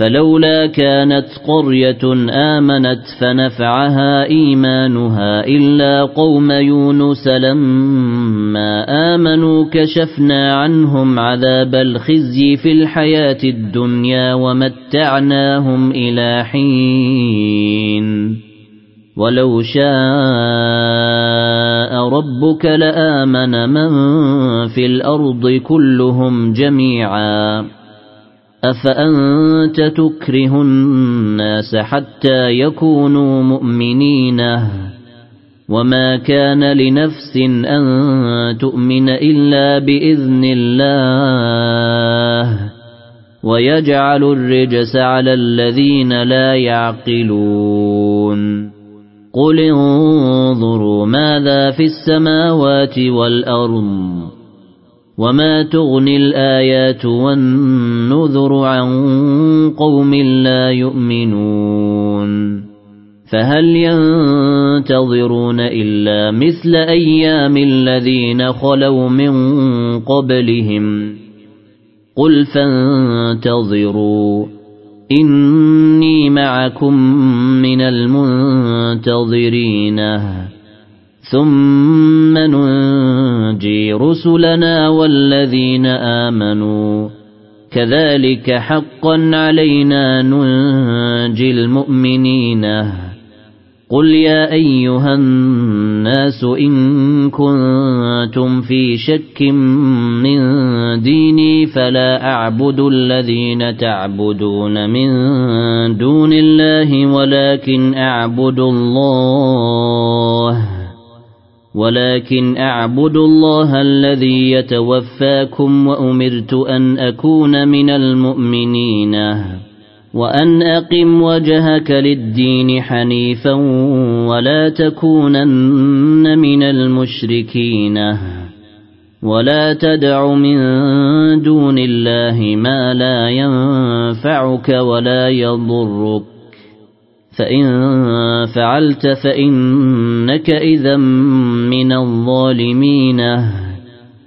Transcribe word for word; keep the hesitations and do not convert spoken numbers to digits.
فلولا كانت قرية آمنت فنفعها إيمانها إلا قوم يونس لما آمنوا كشفنا عنهم عذاب الخزي في الحياة الدنيا ومتعناهم إلى حين ولو شاء ربك لآمن من في الأرض كلهم جميعا أفأنت تكره الناس حتى يكونوا مؤمنين وما كان لنفس أن تؤمن إلا بإذن الله ويجعل الرجس على الذين لا يعقلون قل انظروا ماذا في السماوات والأرض وما تغني الآيات والنذر عن قوم لا يؤمنون فهل ينتظرون إلا مثل أيام الذين خلوا من قبلهم قل فانتظروا إني معكم من المنتظرين ثم ننجي رسلنا والذين آمنوا كذلك حقا علينا ننجي المؤمنين قل يا أيها الناس إن كنتم في شك من ديني فلا أعبد الذين تعبدون من دون الله ولكن أعبد الله ولكن أعبد الله الذي يتوفاكم وأمرت أن أكون من المؤمنين وأن أقم وجهك للدين حنيفا ولا تكونن من المشركين ولا تدع من دون الله ما لا ينفعك ولا يضرك فإن فعلت فإنك إذا من الظالمين